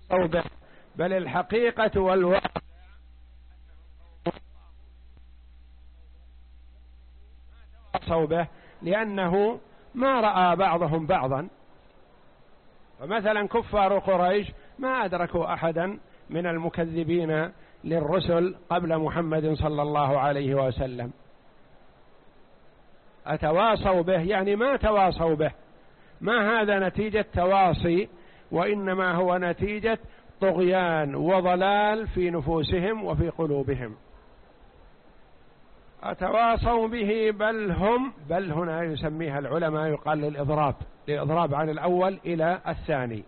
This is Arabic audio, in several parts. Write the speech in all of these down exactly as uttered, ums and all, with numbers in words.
به، بل الحقيقة والواقع تواصوا به، لأنه ما رأى بعضهم بعضا. فمثلا كفار قريش ما أدركوا أحدا من المكذبين للرسل قبل محمد صلى الله عليه وسلم. أتواصوا به يعني ما تواصوا به، ما هذا نتيجة تواصي، وإنما هو نتيجة طغيان وضلال في نفوسهم وفي قلوبهم. أتواصوا به بل هم، بل هنا يسميها العلماء يقال للإضراب، لإضراب عن الأول إلى الثاني.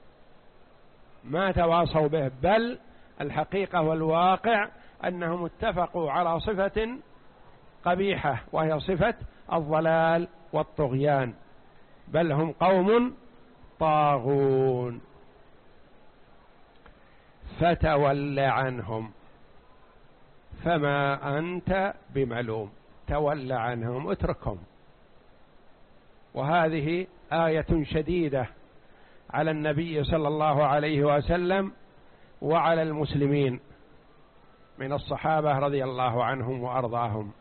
ما تواصوا به، بل الحقيقة والواقع أنهم اتفقوا على صفة قبيحة، وهي صفة الضلال والطغيان، بل هم قوم طاغون. فتول عنهم فما أنت بملوم، تول عنهم، اتركهم. وهذه آية شديدة على النبي صلى الله عليه وسلم وعلى المسلمين من الصحابة رضي الله عنهم وأرضاهم.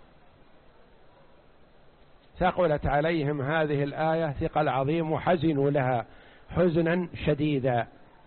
ثقلت عليهم هذه الآية ثقل عظيم، وحزنوا لها حزنا شديدا،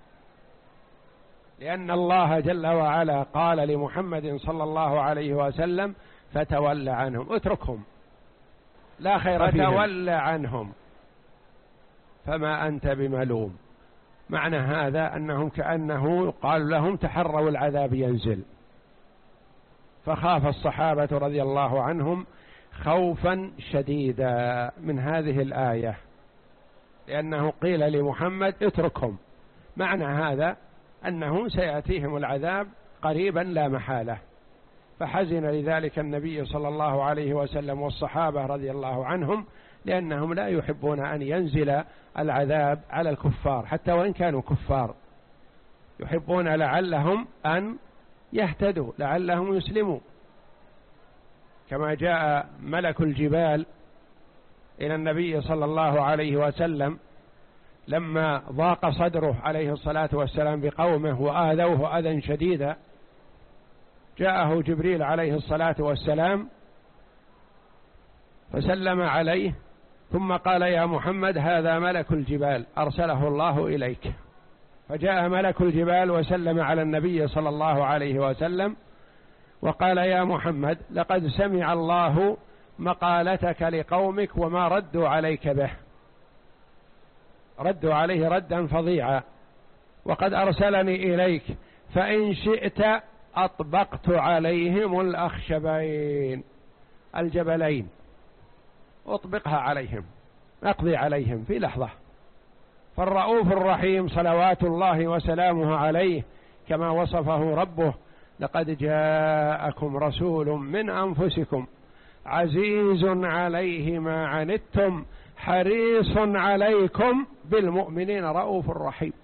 لأن الله جل وعلا قال لمحمد صلى الله عليه وسلم فتول عنهم، اتركهم لا خير فيهم، فتول عنهم فما أنت بملوم. معنى هذا أنهم كأنه قال لهم تحروا العذاب ينزل، فخاف الصحابة رضي الله عنهم خوفا شديدا من هذه الآية، لأنه قيل لمحمد اتركهم، معنى هذا أنه سيأتيهم العذاب قريبا لا محالة. فحزن لذلك النبي صلى الله عليه وسلم والصحابة رضي الله عنهم، لأنهم لا يحبون أن ينزل العذاب على الكفار حتى وإن كانوا كفار، يحبون لعلهم أن يهتدوا، لعلهم يسلموا، كما جاء ملك الجبال إلى النبي صلى الله عليه وسلم لما ضاق صدره عليه الصلاة والسلام بقومه وآذوه أذى شديدا، جاءه جبريل عليه الصلاة والسلام فسلم عليه، ثم قال يا محمد هذا ملك الجبال أرسله الله إليك. فجاء ملك الجبال وسلم على النبي صلى الله عليه وسلم وقال يا محمد لقد سمع الله مقالتك لقومك وما ردوا عليك به، ردوا عليه ردا فظيعا، وقد أرسلني إليك فإن شئت أطبقت عليهم الأخشبين، الجبلين أطبقها عليهم، أقضي عليهم في لحظة. فالرؤوف الرحيم صلوات الله وسلامه عليه كما وصفه ربه لقد جاءكم رسول من أنفسكم عزيز عليه ما عنتم حريص عليكم بالمؤمنين رؤوف رحيم.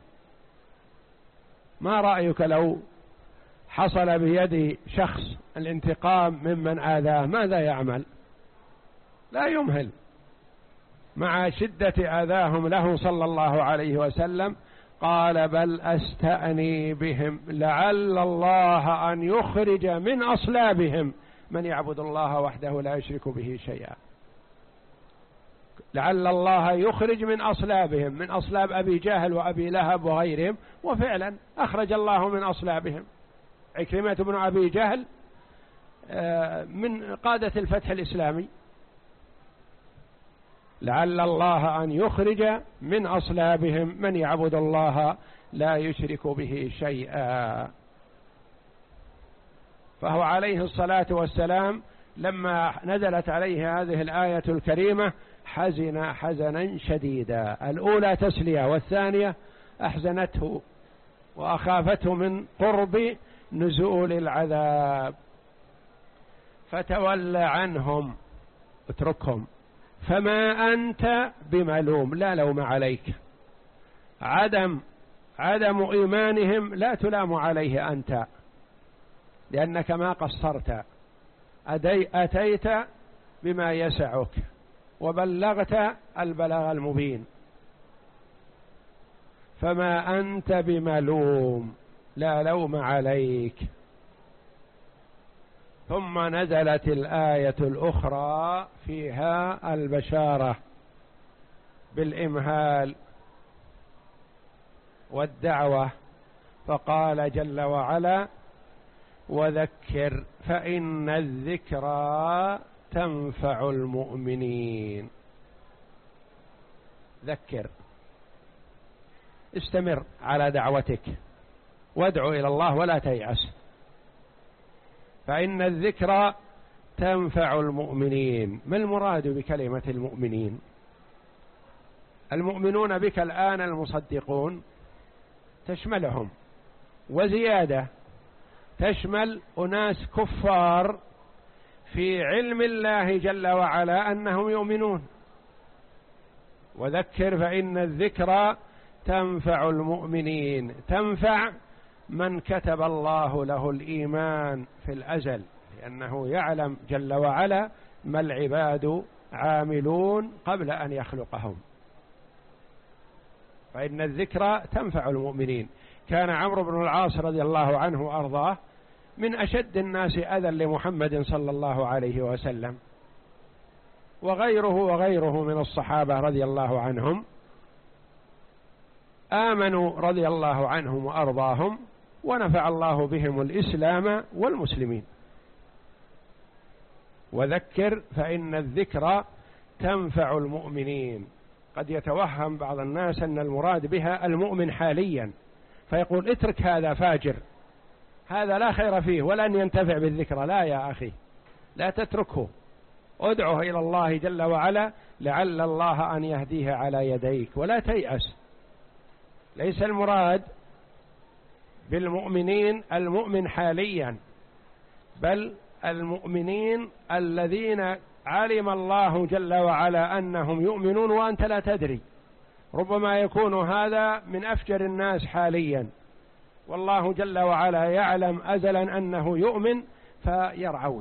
ما رأيك لو حصل بيد شخص الانتقام ممن آذاه، ماذا يعمل؟ لا يمهل، مع شدة آذاهم له صلى الله عليه وسلم قال بل أستأني بهم لعل الله أن يخرج من أصلابهم من يعبد الله وحده لا يشرك به شيئا. لعل الله يخرج من أصلابهم، من أصلاب أبي جهل وأبي لهب وغيرهم، وفعلا أخرج الله من أصلابهم. عكرمة بن أبي جهل من قادة الفتح الإسلامي، لعل الله أن يخرج من أصلابهم من يعبد الله لا يشرك به شيئا. فهو عليه الصلاة والسلام لما نزلت عليه هذه الآية الكريمة حزن حزنا شديدا، الأولى تسلية والثانية أحزنته وأخافته من قرب نزول العذاب. فتولى عنهم، اتركهم، فما أنت بملوم، لا لوم عليك. عدم عدم إيمانهم لا تلام عليه أنت، لأنك ما قصرت، أتيت بما يسعك وبلغت البلاغ المبين. فما أنت بملوم، لا لوم عليك. ثم نزلت الآية الأخرى فيها البشارة بالإمهال والدعوة، فقال جل وعلا: وذكر فإن الذكرى تنفع المؤمنين. ذكر، استمر على دعوتك وادعو إلى الله ولا تيأس، فإن الذكرى تنفع المؤمنين. ما المراد بكلمة المؤمنين؟ المؤمنون بك الآن المصدقون تشملهم، وزيادة تشمل أناس كفار في علم الله جل وعلا أنهم يؤمنون. وذكر فإن الذكرى تنفع المؤمنين، تنفع من كتب الله له الإيمان في الأزل، لأنه يعلم جل وعلا ما العباد عاملون قبل أن يخلقهم. فإن الذكرى تنفع المؤمنين. كان عمرو بن العاص رضي الله عنه وأرضاه من أشد الناس أذى لمحمد صلى الله عليه وسلم، وغيره وغيره من الصحابة رضي الله عنهم آمنوا رضي الله عنهم وأرضاهم، ونفع الله بهم الإسلام والمسلمين. وذكر فإن الذكرى تنفع المؤمنين. قد يتوهم بعض الناس أن المراد بها المؤمن حاليا، فيقول اترك هذا فاجر، هذا لا خير فيه ولن ينتفع بالذكرى. لا يا أخي، لا تتركه، ادعه إلى الله جل وعلا لعل الله أن يهديه على يديك، ولا تيأس. ليس المراد بالمؤمنين المؤمن حاليا، بل المؤمنين الذين علم الله جل وعلا أنهم يؤمنون وأنت لا تدري. ربما يكون هذا من أفجر الناس حاليا، والله جل وعلا يعلم أزلا أنه يؤمن فيرعوي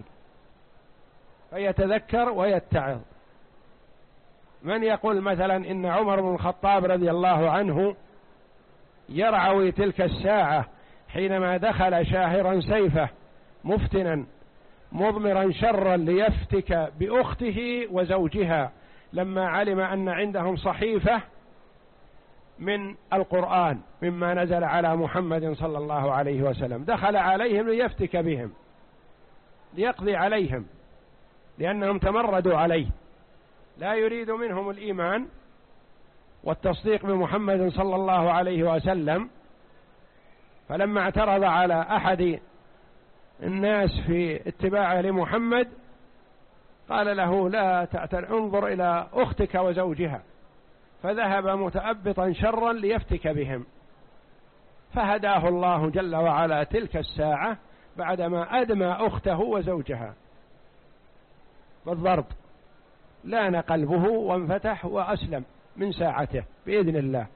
فيتذكر ويتعظ. من يقول مثلا إن عمر بن الخطاب رضي الله عنه يرعوي تلك الساعة حينما دخل شاهرا سيفه مفتنا مضمرا شرا ليفتك بأخته وزوجها، لما علم أن عندهم صحيفة من القرآن مما نزل على محمد صلى الله عليه وسلم، دخل عليهم ليفتك بهم ليقضي عليهم، لأنهم تمردوا عليه، لا يريد منهم الإيمان والتصديق بمحمد صلى الله عليه وسلم. فلما اعترض على أحد الناس في اتباعه لمحمد قال له لا تعتر، انظر إلى أختك وزوجها، فذهب متأبطا شرا ليفتك بهم، فهداه الله جل وعلا تلك الساعة بعدما أدمى أخته وزوجها بالضرب، لان قلبه وانفتح وأسلم من ساعته بإذن الله.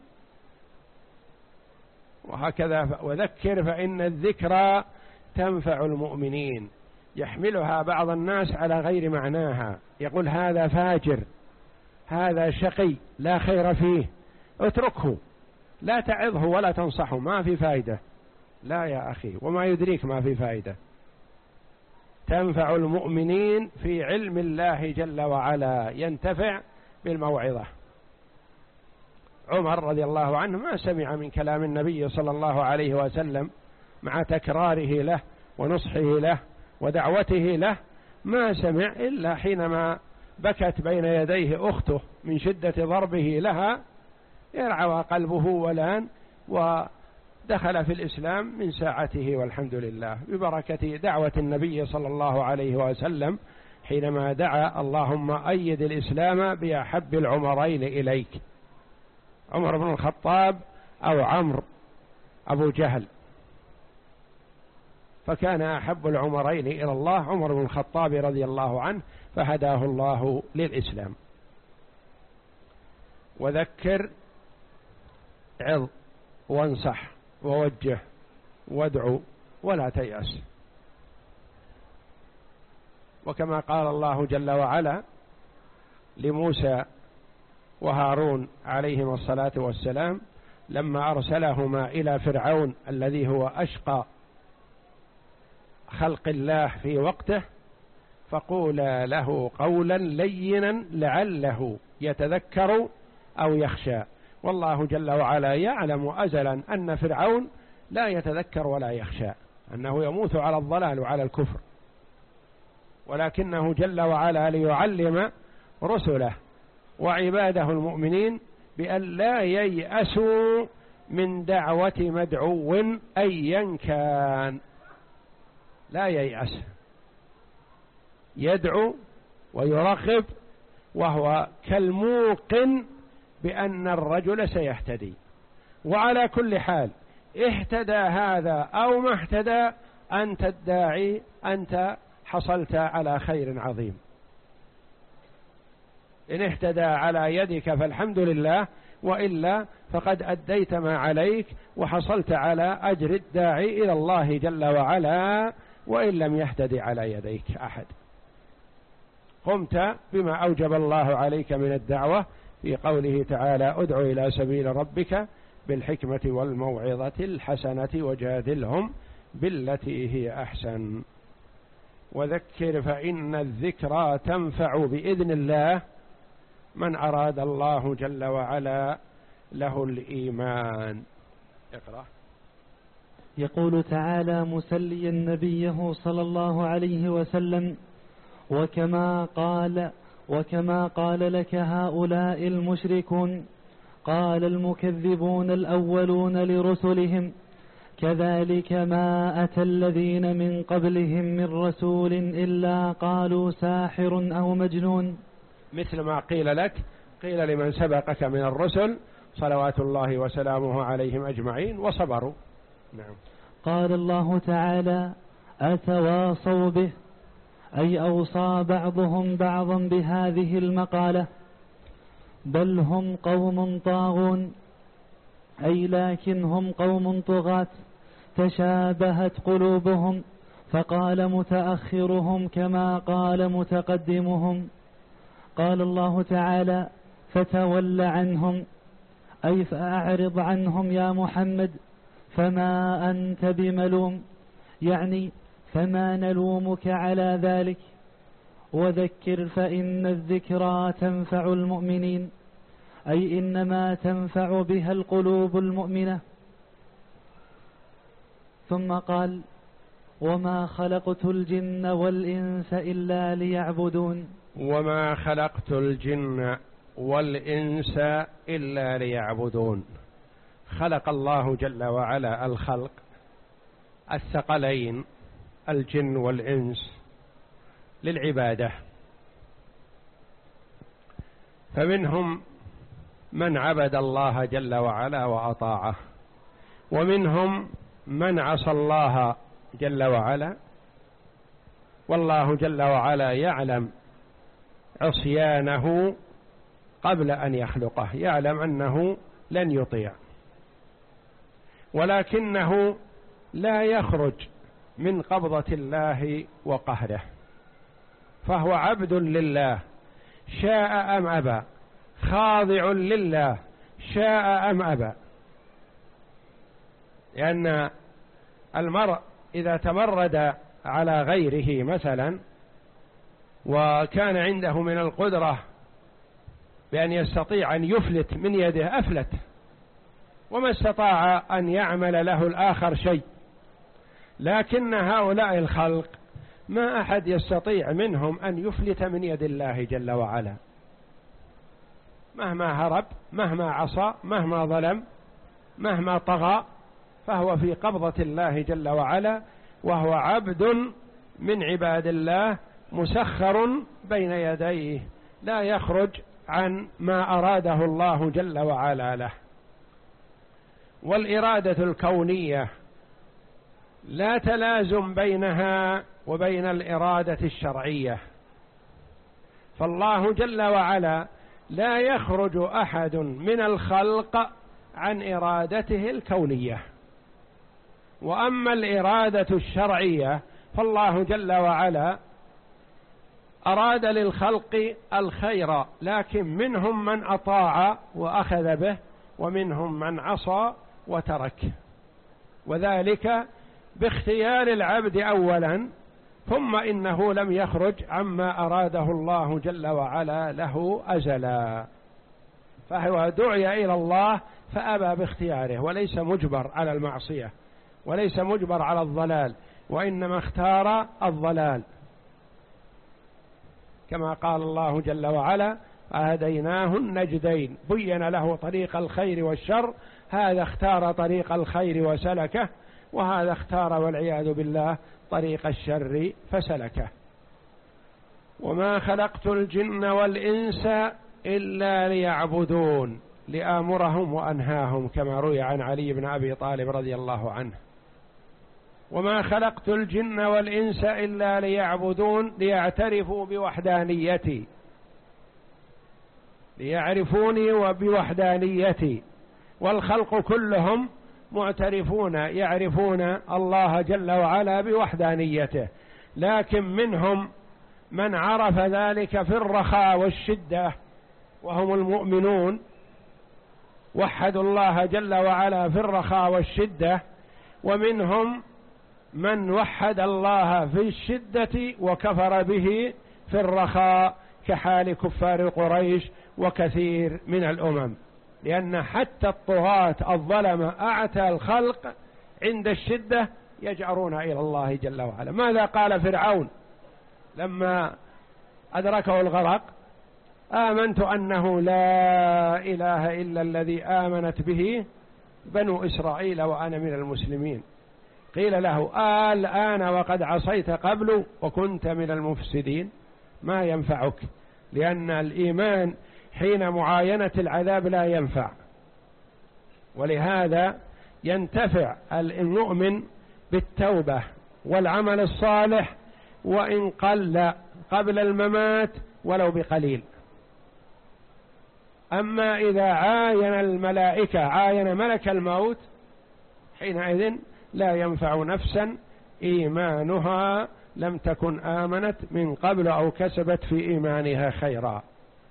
وهكذا وذكر فإن الذكرى تنفع المؤمنين. يحملها بعض الناس على غير معناها، يقول هذا فاجر، هذا شقي لا خير فيه، اتركه، لا تعظه ولا تنصحه، ما في فائدة. لا يا أخي، وما يدريك ما في فائدة. تنفع المؤمنين في علم الله جل وعلا، ينتفع بالموعظة. عمر رضي الله عنه ما سمع من كلام النبي صلى الله عليه وسلم مع تكراره له ونصحه له ودعوته له، ما سمع إلا حينما بكت بين يديه أخته من شدة ضربه لها، يرعى قلبه ولان، ودخل في الإسلام من ساعته، والحمد لله ببركة دعوة النبي صلى الله عليه وسلم حينما دعا اللهم أيد الإسلام بأحب العمرين إليك، عمر بن الخطاب أو عمرو أبو جهل، فكان أحب العمرين إلى الله عمر بن الخطاب رضي الله عنه، فهداه الله للإسلام. وذكر، عظ وانصح ووجه وادعو ولا تيأس. وكما قال الله جل وعلا لموسى وهارون عليهما الصلاة والسلام: لما أرسلهما إلى فرعون الذي هو أشقى خلق الله في وقته، فقولا له قولا لينا لعله يتذكر أو يخشى. والله جل وعلا يعلم أزلا أن فرعون لا يتذكر ولا يخشى، أنه يموت على الضلال وعلى الكفر، ولكنه جل وعلا ليعلم رسله وعباده المؤمنين بأن لا ييأسوا من دعوة مدعو أيا كان، لا ييأس، يدعو ويرغب وهو كالموقن بأن الرجل سيهتدي. وعلى كل حال اهتدى هذا أو ما اهتدى، أنت الداعي، أنت حصلت على خير عظيم. إن اهتدى على يدك فالحمد لله، وإلا فقد أديت ما عليك وحصلت على أجر الداعي إلى الله جل وعلا، وإن لم يهتدي على يديك أحد. قمت بما أوجب الله عليك من الدعوة في قوله تعالى: ادع إلى سبيل ربك بالحكمة والموعظة الحسنة وجادلهم بالتي هي أحسن وذكر فإن الذكرى تنفع بإذن الله من أراد الله جل وعلا له الإيمان. اقرأ. يقول تعالى مسليا نبيه صلى الله عليه وسلم: وكما قال وكما قال لك هؤلاء المشركون قال المكذبون الأولون لرسلهم كذلك ما أتى الذين من قبلهم من رسول إلا قالوا ساحر أو مجنون. مثل ما قيل لك قيل لمن سبقك من الرسل صلوات الله وسلامه عليهم أجمعين وصبروا. نعم. قال الله تعالى: أتواصوا به، أي أوصى بعضهم بعضا بهذه المقالة، بل هم قوم طاغون، أي لكن هم قوم طغاة تشابهت قلوبهم، فقال متأخرهم كما قال متقدمهم. قال الله تعالى: فتول عنهم، أي فأعرض عنهم يا محمد، فما أنت بملوم، يعني فما نلومك على ذلك، وذكر فإن الذكرى تنفع المؤمنين، أي إنما تنفع بها القلوب المؤمنة. ثم قال: وما خلقت الجن والإنس إلا ليعبدون. وما خلقت الجن والإنس إلا ليعبدون. خلق الله جل وعلا الخلق الثقلين الجن والإنس للعبادة، فمنهم من عبد الله جل وعلا وأطاعه، ومنهم من عصى الله جل وعلا، والله جل وعلا يعلم عصيانه قبل أن يخلقه، يعلم أنه لن يطيع، ولكنه لا يخرج من قبضة الله وقهره، فهو عبد لله شاء أم أبى، خاضع لله شاء أم أبى. لأن المرء إذا تمرد على غيره مثلا وكان عنده من القدرة بأن يستطيع أن يفلت من يده أفلت، وما استطاع أن يعمل له الآخر شيء. لكن هؤلاء الخلق ما أحد يستطيع منهم أن يفلت من يد الله جل وعلا، مهما هرب، مهما عصى، مهما ظلم، مهما طغى، فهو في قبضة الله جل وعلا، وهو عبد من عباد الله مسخر بين يديه، لا يخرج عن ما أراده الله جل وعلا له. والإرادة الكونية لا تلازم بينها وبين الإرادة الشرعية، فالله جل وعلا لا يخرج أحد من الخلق عن إرادته الكونية. وأما الإرادة الشرعية فالله جل وعلا أراد للخلق الخير، لكن منهم من أطاع وأخذ به، ومنهم من عصى وترك، وذلك باختيار العبد أولا، ثم إنه لم يخرج عما أراده الله جل وعلا له أزلا، فهو دعي إلى الله فأبى باختياره، وليس مجبر على المعصية وليس مجبر على الضلال، وإنما اختار الضلال، كما قال الله جل وعلا: هديناه النجدين، بين له طريق الخير والشر، هذا اختار طريق الخير وسلكه، وهذا اختار والعياذ بالله طريق الشر فسلكه. وما خلقت الجن والإنس إلا ليعبدون، لآمرهم وأنهاهم، كما روي عن علي بن أبي طالب رضي الله عنه: وما خلقت الجن والإنس إلا ليعبدون، ليعترفوا بوحدانيتي، ليعرفوني وبوحدانيتي. والخلق كلهم معترفون يعرفون الله جل وعلا بوحدانيته، لكن منهم من عرف ذلك في الرخاء والشدة وهم المؤمنون، وحدوا الله جل وعلا في الرخاء والشدة، ومنهم من وحد الله في الشدة وكفر به في الرخاء، كحال كفار قريش وكثير من الأمم، لأن حتى الطغاة الظلمة أعتى الخلق عند الشدة يجأرون إلى الله جل وعلا. ماذا قال فرعون لما أدركه الغرق؟ آمنت أنه لا إله إلا الذي آمنت به بنو إسرائيل وأنا من المسلمين. قيل له: آه الآن وقد عصيت قبل وكنت من المفسدين. ما ينفعك، لأن الإيمان حين معاينة العذاب لا ينفع، ولهذا ينتفع المؤمن بالتوبة والعمل الصالح، وإن قل قبل الممات ولو بقليل. أما إذا عاين الملائكة عاين ملك الموت، حينئذ لا ينفع نفسا إيمانها لم تكن آمنت من قبل أو كسبت في إيمانها خيرا.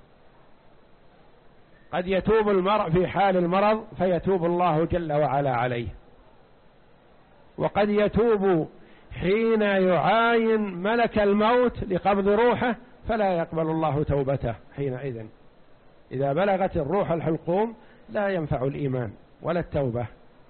قد يتوب المرء في حال المرض فيتوب الله جل وعلا عليه، وقد يتوب حين يعاين ملك الموت لقبض روحه فلا يقبل الله توبته حينئذ. إذا بلغت الروح الحلقوم لا ينفع الإيمان ولا التوبة.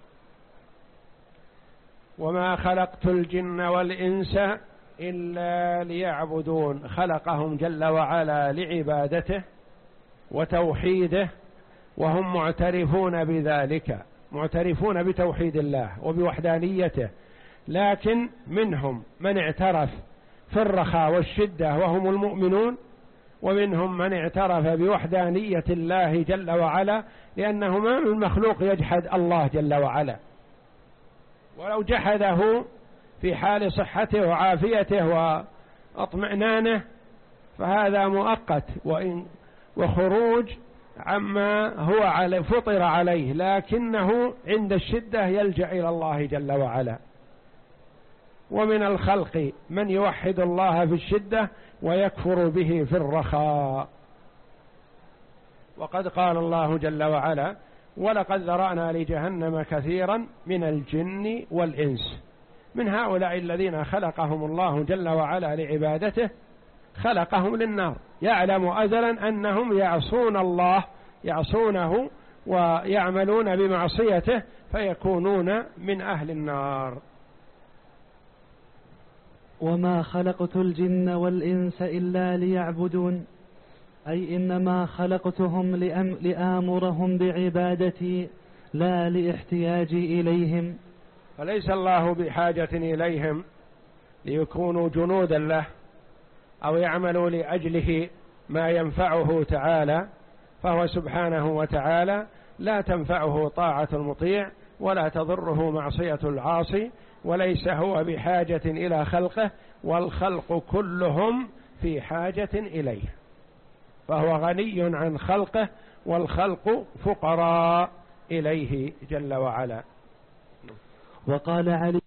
وما خلقت الجن والإنس إلا ليعبدون، خلقهم جل وعلا لعبادته وتوحيده، وهم معترفون بذلك، معترفون بتوحيد الله وبوحدانيته، لكن منهم من اعترف في الرخاء والشدة وهم المؤمنون، ومنهم من اعترف بوحدانية الله جل وعلا، لأنه ما من مخلوق يجحد الله جل وعلا، ولو جحده في حال صحته وعافيته واطمئنانه فهذا مؤقت وإن وخروج عما هو على فطر عليه، لكنه عند الشدة يلجأ إلى الله جل وعلا. ومن الخلق من يوحد الله في الشدة ويكفر به في الرخاء. وقد قال الله جل وعلا: ولقد ذرأنا لجهنم كثيرا من الجن والإنس. من هؤلاء الذين خلقهم الله جل وعلا لعبادته، خلقهم للنار، يعلم أزلا أنهم يعصون الله يعصونه ويعملون بمعصيته فيكونون من أهل النار. وما خلقت الجن والإنس إلا ليعبدون، أي إنما خلقتهم لأم لآمرهم بعبادتي لا لاحتياجي إليهم. فليس الله بحاجة إليهم ليكونوا جنودا له أو يعملوا لأجله ما ينفعه تعالى، فهو سبحانه وتعالى لا تنفعه طاعة المطيع ولا تضره معصية العاصي، وليس هو بحاجة إلى خلقه، والخلق كلهم في حاجة إليه، فهو غني عن خلقه، والخلق فقراء إليه جل وعلا. وقال علي: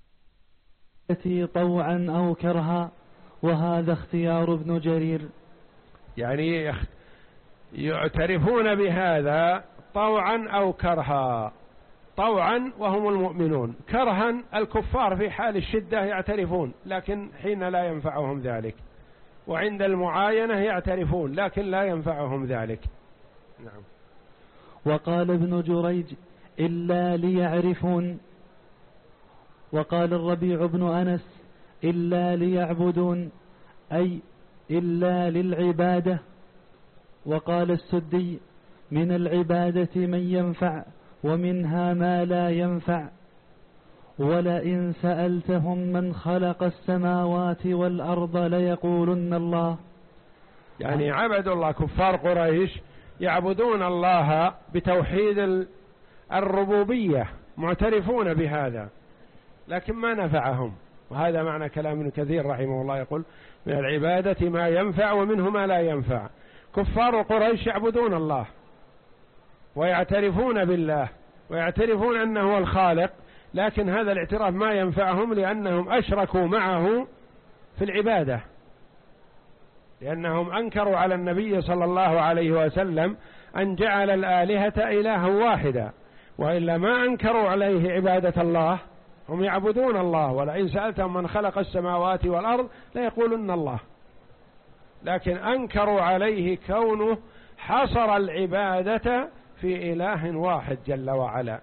طوعا أو كرها، وهذا اختيار ابن جرير. يعني يعترفون بهذا طوعا أو كرها. طوعا وهم المؤمنون، كرها الكفار في حال الشدة يعترفون لكن حين لا ينفعهم ذلك، وعند المعاينة يعترفون لكن لا ينفعهم ذلك. نعم. وقال ابن جريج إلا ليعرفون. وقال الربيع بن أنس إلا ليعبدون، أي إلا للعبادة. وقال السدي من العبادة من ينفع ومنها ما لا ينفع. ولئن سألتهم من خلق السماوات والأرض ليقولن الله. يعني عبدوا الله، كفار قريش يعبدون الله بتوحيد الربوبية، معترفون بهذا لكن ما نفعهم. وهذا معنى كلام ابن كثير رحمه الله، يقول من العبادة ما ينفع ومنه ما لا ينفع. كفار قريش يعبدون الله ويعترفون بالله ويعترفون أنه هو الخالق، لكن هذا الاعتراف ما ينفعهم لأنهم أشركوا معه في العبادة، لأنهم أنكروا على النبي صلى الله عليه وسلم أن جعل الآلهة إلها واحدا، وإلا ما أنكروا عليه عبادة الله. هم يعبدون الله، ولئن سألتهم من خلق السماوات والأرض ليقولن الله، لكن أنكروا عليه كونه حصر العبادة في إله واحد جل وعلا.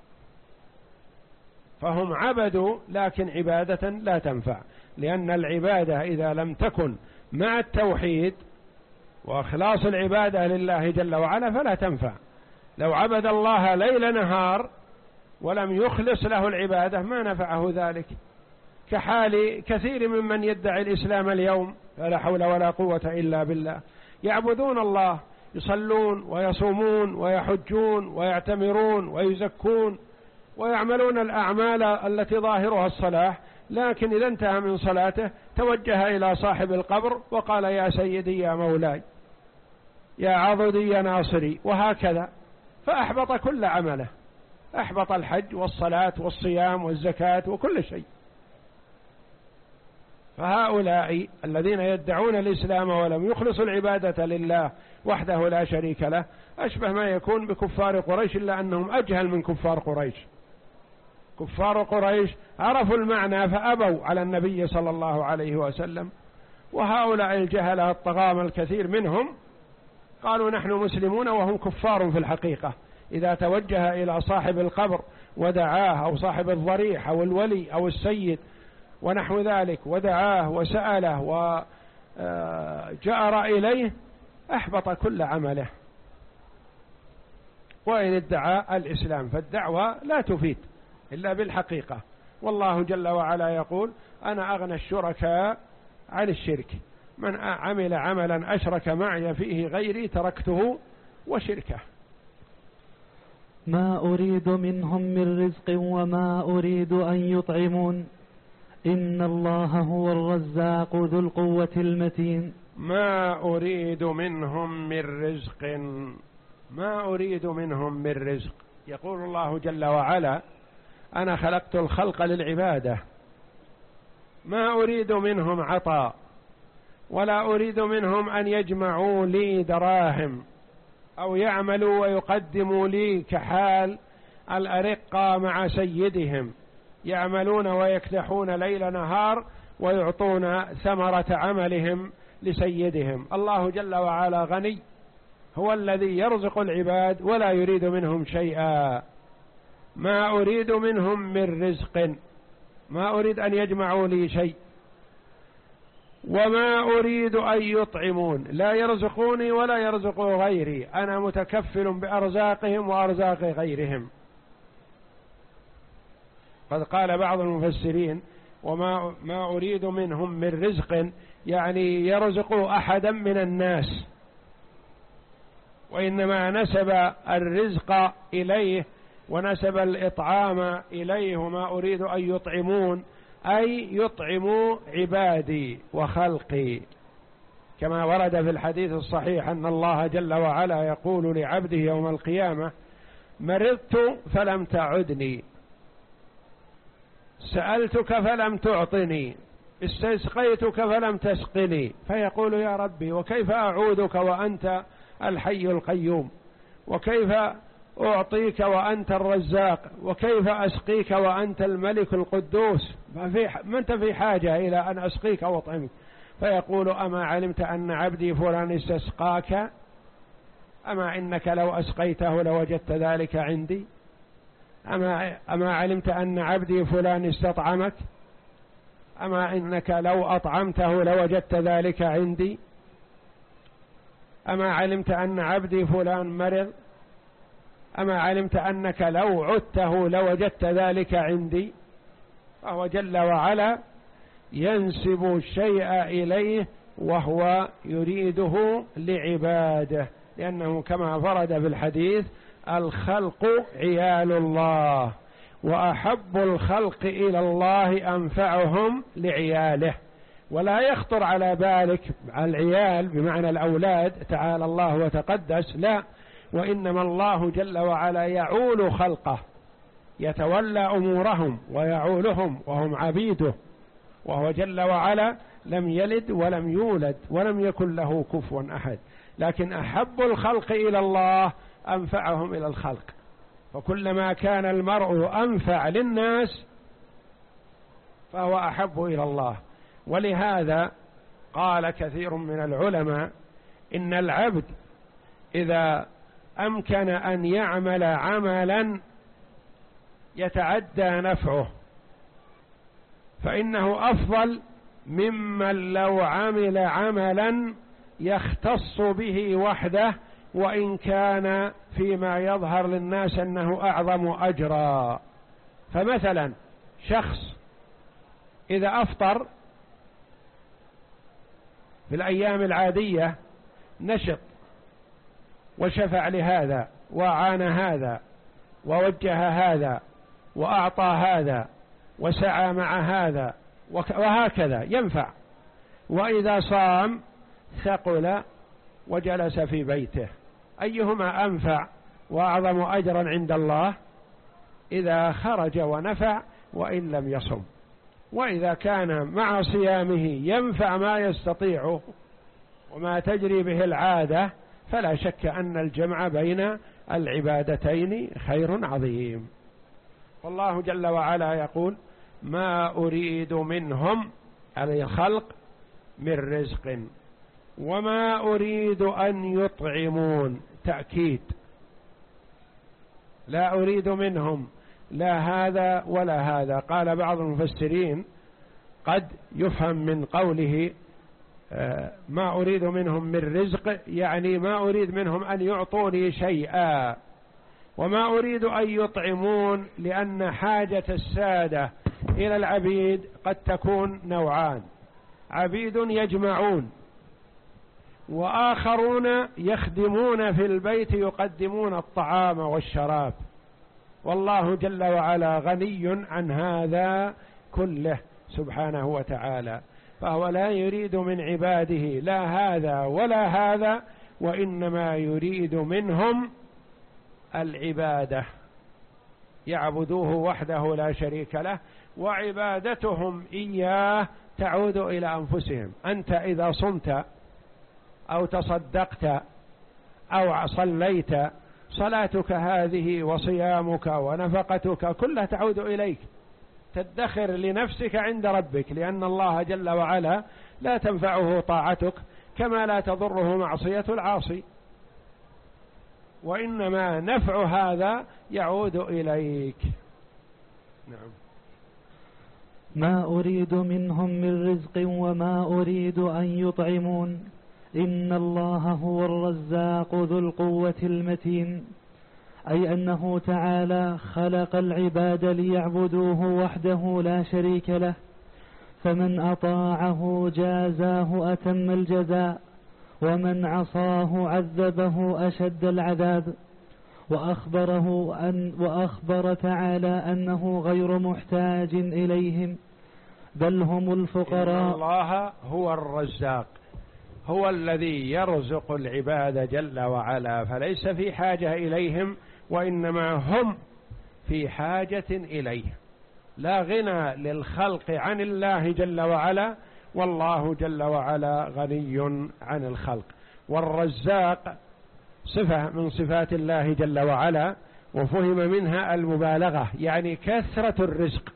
فهم عبدوا لكن عبادة لا تنفع، لأن العبادة إذا لم تكن مع التوحيد وإخلاص العبادة لله جل وعلا فلا تنفع. لو عبد الله ليل نهار ولم يخلص له العبادة ما نفعه ذلك، كحال كثير ممن يدعي الإسلام اليوم، فلا حول ولا قوة إلا بالله. يعبدون الله، يصلون ويصومون ويحجون ويعتمرون ويزكون ويعملون الأعمال التي ظاهرها الصلاح، لكن إذا انتهى من صلاته توجه إلى صاحب القبر وقال يا سيدي يا مولاي يا عضدي يا ناصري، وهكذا، فأحبط كل عمله، أحبط الحج والصلاة والصيام والزكاة وكل شيء. فهؤلاء الذين يدعون الإسلام ولم يخلصوا العبادة لله وحده لا شريك له أشبه ما يكون بكفار قريش، إلا أنهم أجهل من كفار قريش. كفار قريش عرفوا المعنى فأبوا على النبي صلى الله عليه وسلم، وهؤلاء الجهلة الطغام الكثير منهم قالوا نحن مسلمون وهم كفار في الحقيقة. إذا توجه إلى صاحب القبر ودعاه، أو صاحب الضريح أو الولي أو السيد ونحو ذلك، ودعاه وسأله وجأر إليه، أحبط كل عمله. وإن ادعى الإسلام فالدعوة لا تفيد إلا بالحقيقة. والله جل وعلا يقول أنا أغنى الشركاء عن الشرك، من عمل عملا أشرك معي فيه غيري تركته وشركه. ما أريد منهم من رزق وما أريد أن يطعمون إن الله هو الرزاق ذو القوة المتين. ما أريد منهم من رزق، ما أريد منهم من رزق. يقول الله جل وعلا أنا خلقت الخلق للعبادة، ما أريد منهم عطاء، ولا أريد منهم أن يجمعوا لي دراهم أو يعملوا ويقدموا لي كحال الأرقة مع سيدهم، يعملون ويكدحون ليل نهار ويعطون ثمرة عملهم لسيدهم. الله جل وعلا غني، هو الذي يرزق العباد ولا يريد منهم شيئا. ما أريد منهم من رزق، ما أريد أن يجمعوا لي شيء، وما أريد أن يطعمون، لا يرزقوني ولا يرزقوا غيري، أنا متكفل بأرزاقهم وأرزاق غيرهم. قد قال بعض المفسرين وما ما أريد منهم من رزق يعني يرزقوا أحدا من الناس، وإنما نسب الرزق إليه ونسب الإطعام إليه. وما أريد أن يطعمون أي يطعموا عبادي وخلقي، كما ورد في الحديث الصحيح أن الله جل وعلا يقول لعبده يوم القيامة مرضت فلم تعدني، سألتك فلم تعطني، استسقيتك فلم تسقني، فيقول يا ربي وكيف أعودك وأنت الحي القيوم، وكيف أعطيك وأنت الرزاق، وكيف أسقيك وأنت الملك القدوس؟ ما في ما أنت في حاجة إلى أن أسقيك أو أطعمك. فيقول أما علمت أن عبدي فلان استسقاك؟ أما إنك لو أسقيته لوجدت ذلك عندي؟ أما, أما علمت أن عبدي فلان استطعمك؟ أما إنك لو أطعمته لوجدت ذلك عندي؟ أما علمت أن عبدي فلان مرض؟ أما علمت أنك لو عدته لوجدت ذلك عندي؟ فهو جل وعلا ينسب الشيء إليه وهو يريده لعباده، لأنه كما ورد في الحديث الخلق عيال الله، وأحب الخلق إلى الله أنفعهم لعياله. ولا يخطر على بالك العيال بمعنى الأولاد تعالى الله وتقدس، لا، وإنما الله جل وعلا يعول خلقه، يتولى أمورهم ويعولهم وهم عبيده، وهو جل وعلا لم يلد ولم يولد ولم يكن له كفوا أحد، لكن أحب الخلق إلى الله أنفعهم إلى الخلق. فكلما كان المرء أنفع للناس فهو أحب إلى الله. ولهذا قال كثير من العلماء إن العبد إذا أمكن أن يعمل عملا يتعدى نفعه فإنه أفضل ممن لو عمل عملا يختص به وحده، وإن كان فيما يظهر للناس أنه أعظم أجرا. فمثلا شخص إذا أفطر في الأيام العادية نشط وشفع لهذا وعان هذا ووجه هذا وأعطى هذا وسعى مع هذا وهكذا ينفع. وإذا صام ثقل وجلس في بيته، أيهما أنفع وأعظم أجرا عند الله؟ إذا خرج ونفع وإن لم يصم. وإذا كان مع صيامه ينفع ما يستطيعه وما تجري به العادة فلا شك أن الجمع بين العبادتين خير عظيم. والله جل وعلا يقول ما أريد منهم على الخلق من رزق وما أريد أن يطعمون، تأكيد، لا أريد منهم لا هذا ولا هذا. قال بعض المفسرين قد يفهم من قوله ما أريد منهم من رزق يعني ما أريد منهم أن يعطوني شيئا، وما أريد أن يطعمون لأن حاجة السادة إلى العبيد قد تكون نوعان: عبيد يجمعون وآخرون يخدمون في البيت يقدمون الطعام والشراب، والله جل وعلا غني عن هذا كله سبحانه وتعالى، فهو لا يريد من عباده لا هذا ولا هذا، وإنما يريد منهم العبادة، يعبدوه وحده لا شريك له، وعبادتهم إياه تعود إلى أنفسهم. أنت إذا صمت أو تصدقت أو صليت صلاتك هذه وصيامك ونفقتك كلها تعود إليك، تدخر لنفسك عند ربك، لأن الله جل وعلا لا تنفعه طاعتك كما لا تضره معصية العاصي، وإنما نفع هذا يعود إليك. نعم. ما أريد منهم من رزق وما أريد أن يطعمون إن الله هو الرزاق ذو القوة المتين، أي أنه تعالى خلق العباد ليعبدوه وحده لا شريك له، فمن أطاعه جازاه أتم الجزاء، ومن عصاه عذبه أشد العذاب. وأخبره أن وأخبر تعالى أنه غير محتاج إليهم بل هم الفقراء. إن الله هو الرزاق، هو الذي يرزق العباد جل وعلا، فليس في حاجة إليهم وإنما هم في حاجة إليه. لا غنى للخلق عن الله جل وعلا، والله جل وعلا غني عن الخلق. والرزاق صفة من صفات الله جل وعلا، وفهم منها المبالغة، يعني كثرة الرزق.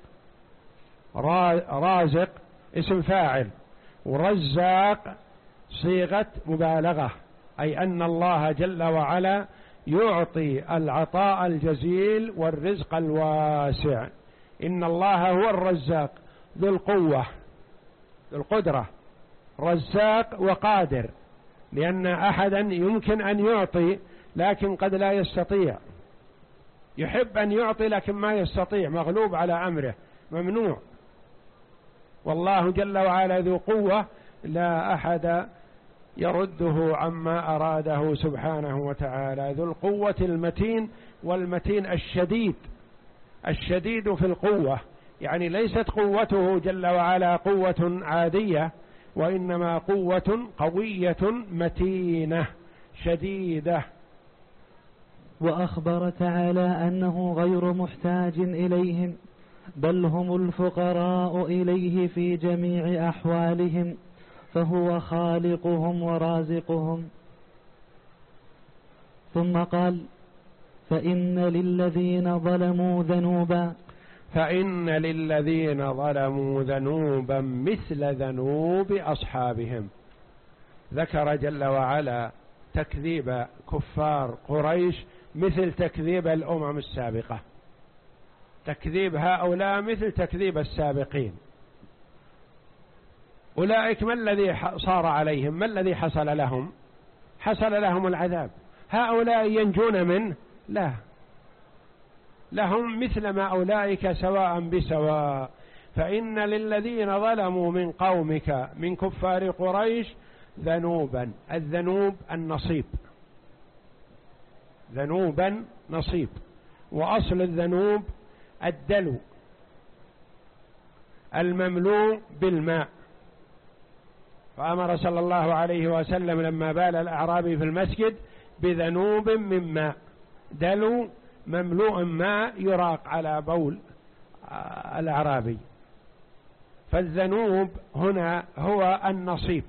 رازق اسم فاعل، ورزاق صيغة مبالغة، أي أن الله جل وعلا يعطي العطاء الجزيل والرزق الواسع. إن الله هو الرزاق ذو القوة ذو القدرة، رزاق وقادر، لأن أحدا يمكن أن يعطي لكن قد لا يستطيع، يحب أن يعطي لكن ما يستطيع، مغلوب على أمره، ممنوع. والله جل وعلا ذو قوة لا أحد يرده عما أراده سبحانه وتعالى، ذو القوة المتين، والمتين الشديد، الشديد في القوة، يعني ليست قوته جل وعلا قوة عادية، وإنما قوة قوية متينة شديدة. وأخبر تعالى أنه غير محتاج إليهم، بل هم الفقراء إليه في جميع أحوالهم، فهو خالقهم ورازقهم. ثم قال: فإن للذين ظلموا ذنوبا فإن للذين ظلموا ذنوبا مثل ذنوب أصحابهم. ذكر جل وعلا تكذيب كفار قريش مثل تكذيب الأمم السابقة، تكذيب هؤلاء مثل تكذيب السابقين. أولئك ما الذي صار عليهم؟ ما الذي حصل لهم؟ حصل لهم العذاب. هؤلاء ينجون منه؟ لا، لهم مثل ما أولئك سواء بسواء. فإن للذين ظلموا من قومك من كفار قريش ذنوبا، الذنوب النصيب، ذنوبا نصيب، وأصل الذنوب الدلو المملوء بالماء. فأمر صلى الله عليه وسلم لما بال الأعرابي في المسجد بذنوب من ماء، دلو مملوء ماء يراق على بول الأعرابي. فالذنوب هنا هو النصيب،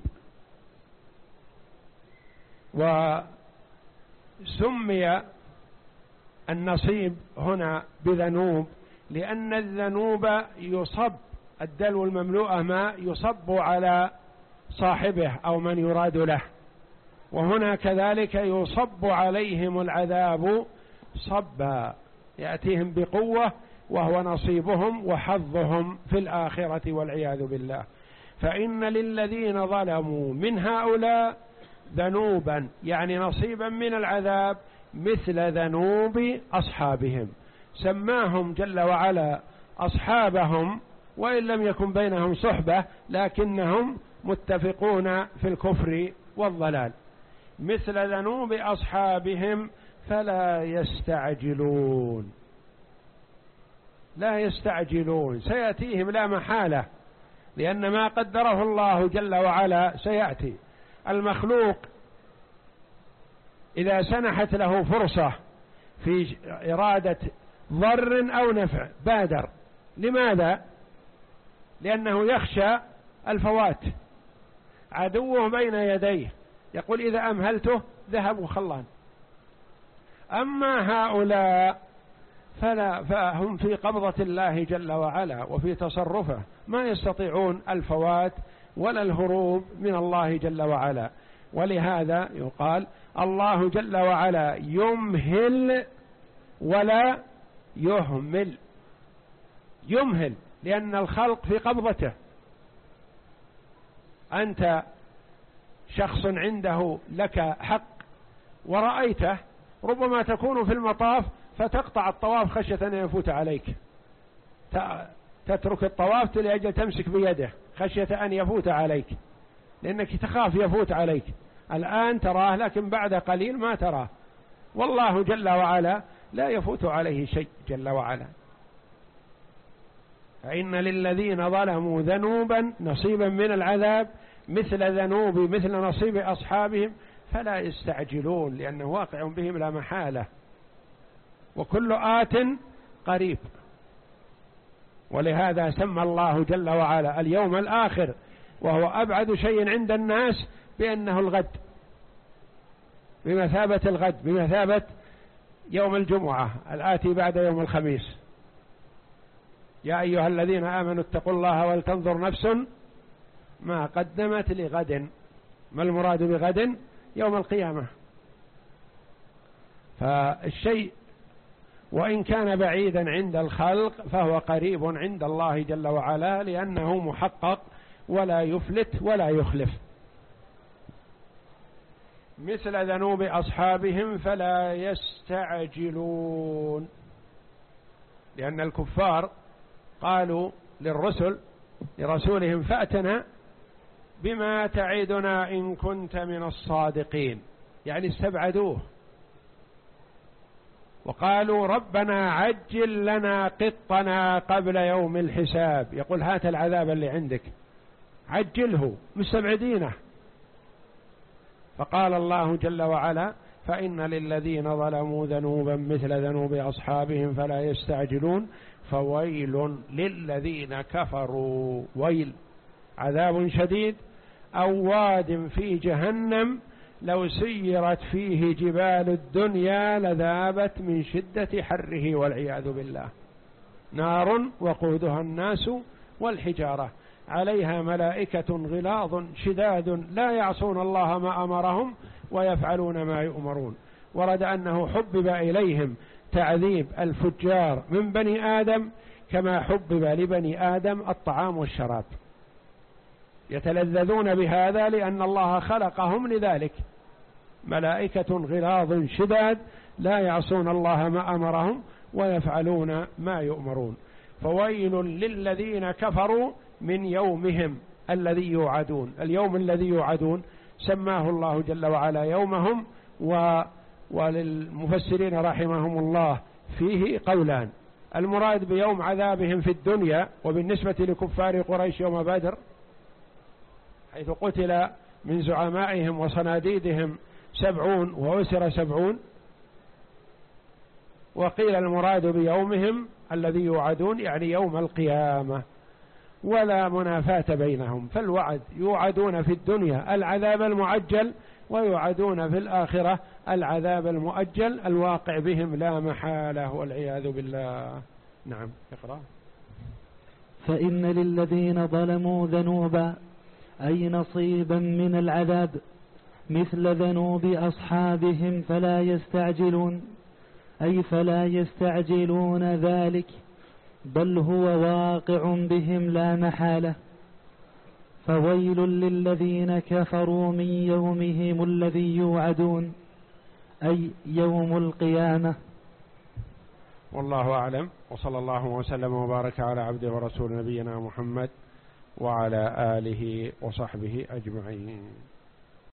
وسمي النصيب هنا بذنوب لأن الذنوب يصب، الدلو المملوء ماء يصب على صاحبه أو من يراد له، وهنا كذلك يصب عليهم العذاب صبا، يأتيهم بقوة، وهو نصيبهم وحظهم في الآخرة والعياذ بالله. فإن للذين ظلموا من هؤلاء ذنوبا، يعني نصيبا من العذاب مثل ذنوب أصحابهم. سماهم جل وعلا أصحابهم، وإن لم يكن بينهم صحبة لكنهم متفقون في الكفر والضلال، مثل ذنوب أصحابهم فلا يستعجلون، لا يستعجلون، سيأتيهم لا محالة، لأن ما قدره الله جل وعلا سيأتي. المخلوق إذا سنحت له فرصة في إرادة ضر أو نفع بادر. لماذا؟ لأنه يخشى الفوات، عدوه بين يديه، يقول إذا أمهلته ذهب وخلان. أما هؤلاء فلا، فهم في قبضة الله جل وعلا وفي تصرفه، ما يستطيعون الفوات ولا الهروب من الله جل وعلا. ولهذا يقال الله جل وعلا يمهل ولا يهمل. يمهل لأن الخلق في قبضته. أنت شخص عنده لك حق ورأيته، ربما تكون في المطاف فتقطع الطواف خشية أن يفوت عليك، تترك الطواف لأجل تمسك بيده خشية أن يفوت عليك، لأنك تخاف يفوت عليك. الآن تراه لكن بعد قليل ما تراه. والله جل وعلا لا يفوت عليه شيء جل وعلا. فإن للذين ظلموا ذنوبا، نصيبا من العذاب، مثل ذنوب مثل نصيب أصحابهم فلا يستعجلون، لأنه واقع بهم لا محالة، وكل آت قريب. ولهذا سمى الله جل وعلا اليوم الآخر وهو أبعد شيء عند الناس بأنه الغد، بمثابة الغد، بمثابة يوم الجمعة الآتي بعد يوم الخميس: يا أيها الذين آمنوا اتقوا الله ولتنظر نفس ما قدمت لغد. ما المراد بغد؟ يوم القيامة. فالشيء وإن كان بعيدا عند الخلق فهو قريب عند الله جل وعلا، لأنه محقق ولا يفلت ولا يخلف. مثل ذنوب أصحابهم فلا يستعجلون، لأن الكفار قالوا للرسل لرسولهم: فأتنا بما تعدنا إن كنت من الصادقين، يعني استبعدوه، وقالوا: ربنا عجل لنا قطنا قبل يوم الحساب. يقول: هات العذاب اللي عندك عجله، مستبعدينه. فقال الله جل وعلا: فإن للذين ظلموا ذنوبا مثل ذنوب أصحابهم فلا يستعجلون فويل للذين كفروا. ويل عذاب شديد، أو واد في جهنم لو سيرت فيه جبال الدنيا لذابت من شدة حره والعياذ بالله. نار وقودها الناس والحجارة عليها ملائكة غلاظ شداد لا يعصون الله ما أمرهم ويفعلون ما يؤمرون. ورد أنه حبب إليهم تعذيب الفجار من بني آدم كما حبب لبني آدم الطعام والشراب، يتلذذون بهذا لأن الله خلقهم لذلك. ملائكة غلاظ شداد لا يعصون الله ما أمرهم ويفعلون ما يؤمرون. فويل للذين كفروا من يومهم الذي يوعدون. اليوم الذي يوعدون سماه الله جل وعلا يومهم، و وللمفسرين رحمهم الله فيه قولان: المراد بيوم عذابهم في الدنيا، وبالنسبة لكفار قريش يوم بدر حيث قتل من زعمائهم وصناديدهم سبعون وأسر سبعون. وقيل المراد بيومهم الذي يوعدون يعني يوم القيامة، ولا منافاة بينهم. فالوعد يوعدون في الدنيا العذاب المعجل، ويوعدون في الآخرة العذاب المؤجل الواقع بهم لا محالة والعياذ بالله. نعم، اقرأ. فإن للذين ظلموا ذنوبا أي نصيبا من العذاب مثل ذنوب أصحابهم فلا يستعجلون، أي فلا يستعجلون ذلك، بل هو واقع بهم لا محالة. فويل للذين كفروا من يومهم الذي يوعدون، أي يوم القيامة. والله أعلم، وصلى الله وسلم وبارك على عبده ورسول نبينا محمد وعلى آله وصحبه أجمعين.